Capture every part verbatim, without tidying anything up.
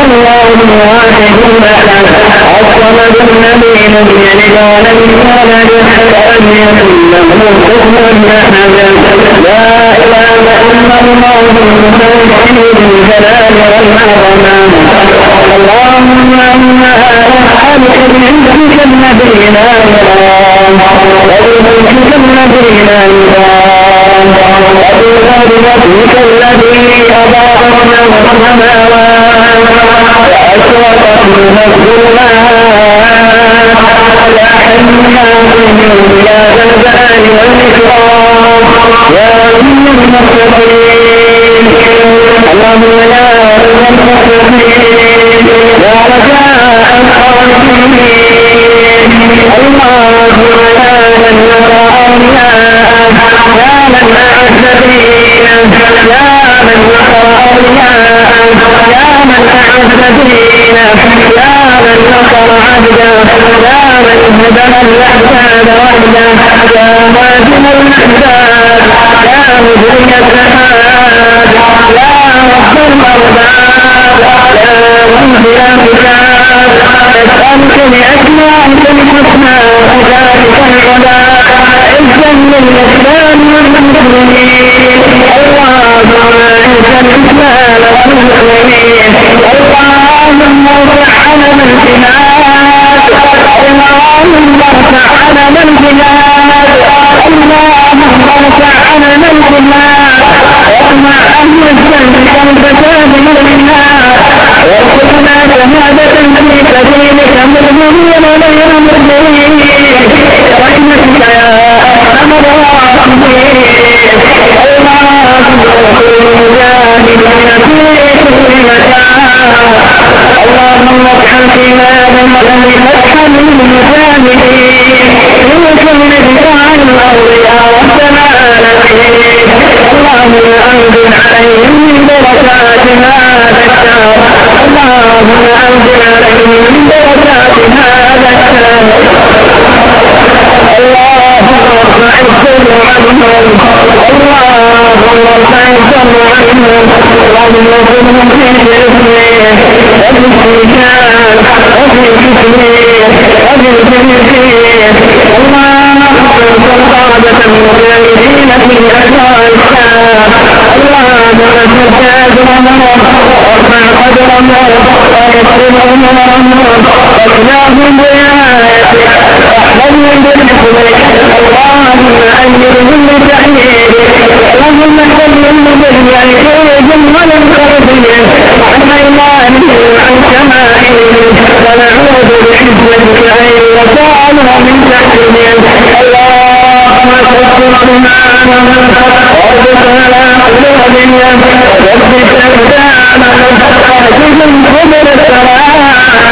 الله واحد أحد الصمد الذي لم يلد ولم يولد ولم يكن له كفوا أحد لا إله إلا الله المتوحد بالجلال والعظمة اللهم إنا نسألك بعلمك الذي لا يرام وبملكك الذي لا يرام وبقدرتك الذي أضاء له السماوات وأشرقت من الظلمات يا حنان يا ذا الجلال والإكرام يا ولي المتقين اللهم يا رب المتقين يا رجاء الخائفين اللهم يا من نرى أولياءك يا من أعز دينك يا من نصر أولياءك يا من أعز دينك يا من نصر عبدك يا من هدى الأحزاب وحده يا هادم الأحزاب يا مجري السحاب يا رب المرباب يا منزل الكتاب نسألك بأسمائك الحسنى وذلك العلا عزا للإسلام والمسلمين اللهم أعز الإسلام والمسلمين اللهم ارفع علم الجهاد اللهم ارفع علم الجهاد اللهم ارفع علم الجهاد وارفع أهل الذنب والفساد من النار وارزقنا شهادة في سبيلك مؤمنين غير مؤمنين برحمتك يا أرحم الراحمين اللهم جاهدنا في كل مكان اللهم اجعل في هذا الذي فتحا للمجاهدين من كل دفاع الأولياء والسمالكين اللهم أنزل عليهم من بركات هذا الشهر اللهم أنزل عليهم من بركات هذا الشهر اللهم ارفع الشر عنهم اللهم ارفع الشر عنهم اللهم ارزقهم في جسمه وفي الشيطان وفي جسمه وفي الجنسين اللهم انصر قادة المجاهدين في أجواء الشام اللهم انصر تاجرهم وارفع قدرهم ويسر أمورهم واجعلهم برعايتك واحفظهم بحفظك اللهم أجرهم بتحييرك اللهم احفظهم باليعيشهم ولم ترضيهم عن أيمانهم وعن شمائلهم ونعوذ بعزتك أن يطالوا من تحتهم اللهم ثبت إيمانهم واربط على قلوبهم وثبت أقدامهم واهدهم سبل السلام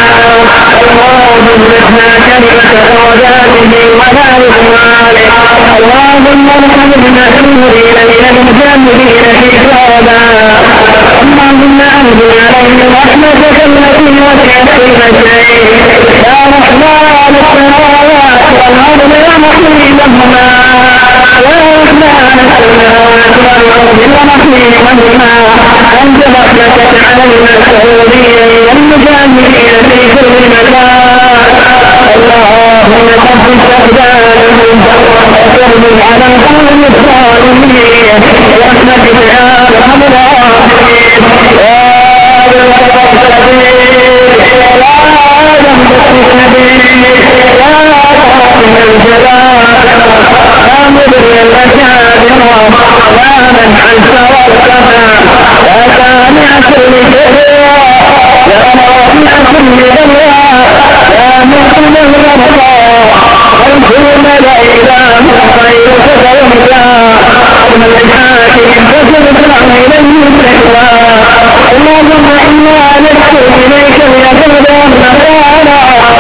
اللهم اجعلنا كلمة درجاته ولا إكماله اللهم ارحم المأمورين من المجاهدين في صوابا اللهم أنزل عليهم رحمتك التي وسعت كل شيء يا رحمن السماوات والأرض يا محيطهما يا رحمن السماوات والأرض يا محيطهما أنت رحمتك على المسؤولين والمجاهدين في كل مكان اللهم ثبت أقدامهم وانصرهم على القوم الظالمين برحمتك يا أرحم الراحمين يا ذا الفضل الكبير يا ذنب الكبير يا رحم الجلال يا مبرئ الأجابر يا من عز وارتفع يا سامع كل شيء يا رافع كل دواء يا مقيم الرضا والكون لا إله غيرك فوزا ومن الحاكم فسرنا إليه التقوى اللهم إنا نشكو إليك اليقين والنصارى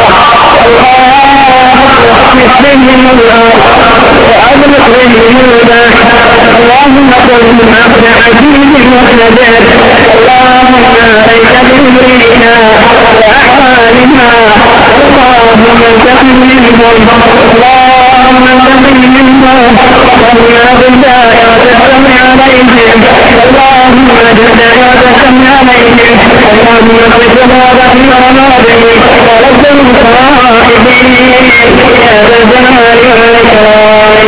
اللهم بهم الله وأغلق بهم الهدى اللهم قل من عبد عزيز وحدك اللهم عليك بأمرنا وأحوالنا اللهم انتقم منهم اللهم انتقم منهم ومن بالله وتسمع عليهم اللهم اجعل وتسمع عليهم اللهم اغفر عذابا مرابه ولكم صائبين يا ذا الجلال والإكرام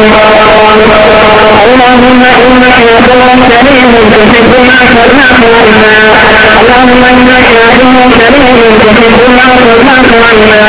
اللهم إنك عدو كريم تحب العفو فاعف عنا اللهم إنك عدو كريم تحب العفو فاعف عنا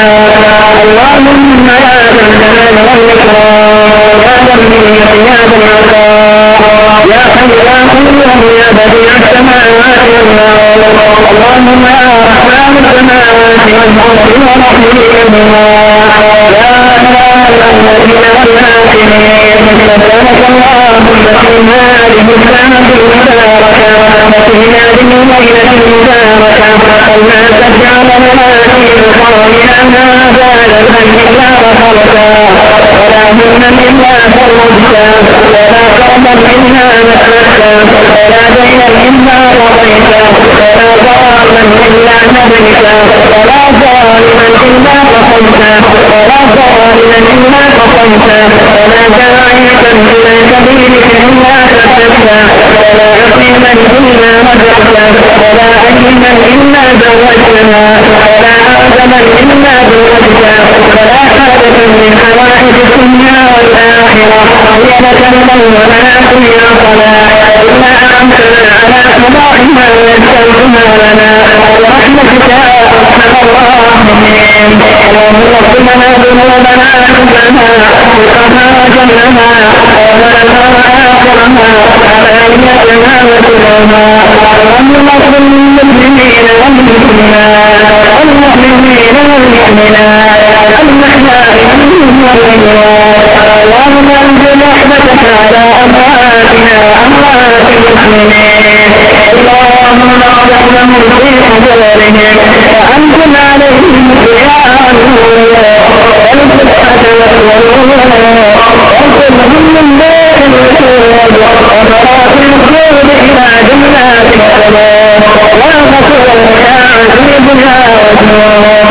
اللهم يا ذا الجلال والإكرام يا ذا المنة يا ذا العطاء يا حي يا قيوم يا بديع السماوات والأرض اللهم يا رحمن السماوات والأرض ورحيمهما يا إله الأولين والآخرين نسألك اللهم في هذه الساعة المباركة وفي هذه الليلة المباركة ألا تجعل لنا في مقامنا هذا ذنبا إلا غفرته ولا هما إلا فرجته ولا كرما إلا نفسته ولا دينا إلا رضيته ولا ضالا إلا نبيته ولا ظالما إلا قصمته ولا ظالما إلا قصمته ولا داعية إلى سبيلك إلا فتحته ولا عقيما إلا رجعته ولا أيما إلا زوجتها ولا آدما إلا زوجته ولا حاجة من حوائج الدنيا والآخرة هي لك المولى ولنا فيها صلاة إلا أعنتنا على قضائها ويسرها لنا برحمتك يا أرحم الراحمين اللهم اغفر لنا ذنوبنا كلها دقها وجلها أولها وآخرها علانيتها وسرها اللهم اغفر للمسلمين والمسلمات والمؤمنين والمؤمنات الأحياء منهم والأموات اللهم انزل رحمتك على أمواتنا وأموات المسلمين اللهم اغفر لهم في قبورهم وأنزل عليهم ضياء النور والفتحة والنور واغفر لهم من دار الوجود ومرات الخلود إلى جنات السلام يا غفور يا عزيز يا غفور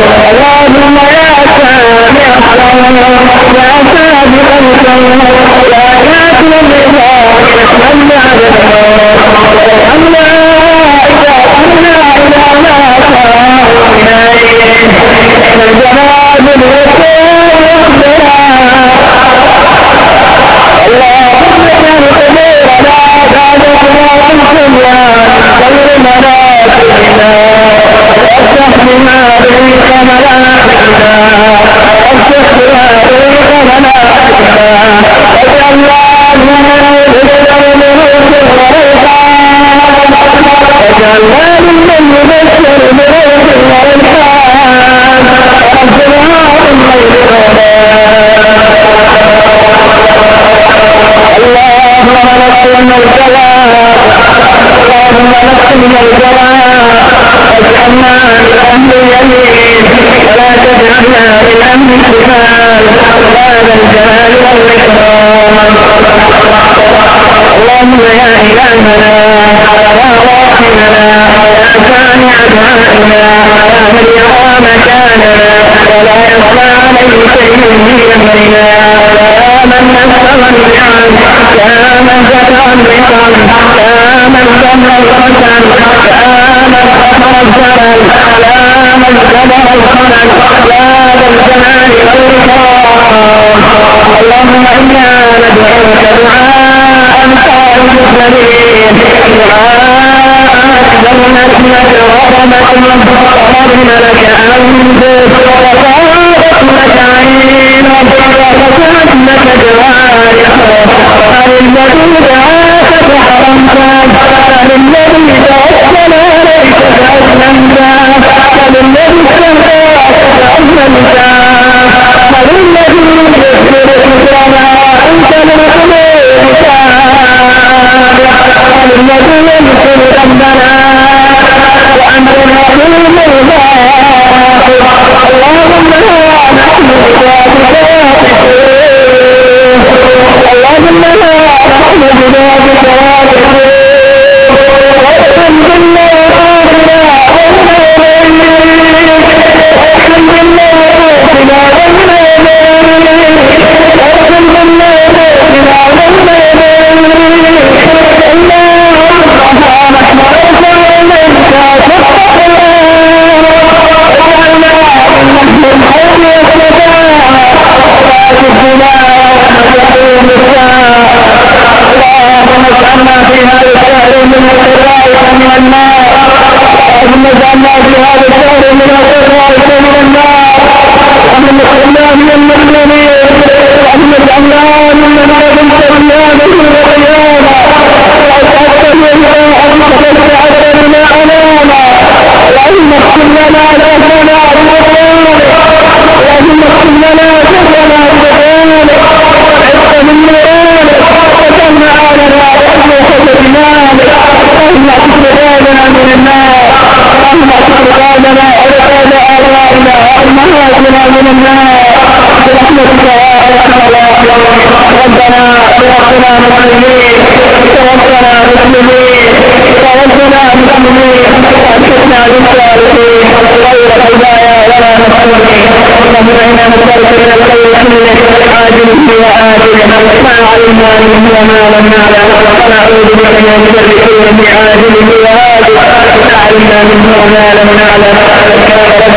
اللهم يا سامع الصوم يا سابق الصوم يا كاتب الرضا من بعد الموت أما إذا قمنا إلى ما صار إليه فالجناب الوصول اللهم اجعل قبورنا بعد صلاة الصبيان خير منازلنا وافتح بها رزق ملائكتنا وافتح بها رزق ملائكتنا واجعلنا ممن يبشر بروح وريحان واجعلنا ممن يبشر بروح وريحان واغفرها من غير اللهم نقنا الجواب اللهم نقنا الجواب واجعلنا من أهل اليمين ولا تجعلنا من أهل الشمال يا ذا الجلال والإكرام اللهم يا إلهنا يا راحمنا يا سامع دعائنا يا من يرى مكاننا ولا يخفى عليه شيء من أمرنا يا من نزل النعم يا من ذكر النعم يا من ذم القسم يا من أمر الزمن يا من جبر الخلل يا ذا الجلال والإكرام اللهم إنا ندعوك دعاء خالد السبيل دعاء أكبر نسمة رحمة قربنا لك أنفس وطارت لك عين وفتحت لك جوارح الذي دعاك فحرمت الذي توكل عليك فأسلمت الذي استهداك فأسلمت الذي يذكرك كما أنت لمخلوقك الذي يذكر ربنا وأنت الحليم الغافر اللهم لا نحن بذاتك اللهم لا نحن بذاتك والحمد لله ربنا والحمد لله ربنا والحمد لله ربنا اللهم نحن رفعنا منك واجعلنا في هذا الشهر من الخيرات ومن النار اللهم اجعلنا من المسلمين اللهم اجعلنا من الذين تبنانا في القيامة وأسألك من أنك تجعلنا أمانا اللهم اغفر لنا ذنوبنا وذنوبنا اللهم اغفر لنا ذنوبنا وذنوبنا وعز من نورانك وجمع لنا رحمة وجمالك اللهم اغفر لنا من النار اللهم اغفر لنا ورقاد آبائنا وأمهاتنا من النار برحمتك يا أرحم الراحمين ربنا توفنا مسلمين توفنا مسلمين توفنا مسلمين وألحقنا بالصالحين غير الهدايا ولا مسلمين اللهم إنا نسألك من الخير كله عاجله وآجله ما علمنا منه وما لم نعلم ونعوذ بك من شر كله عاجله وآجله ما علمنا منه وما لم نعلم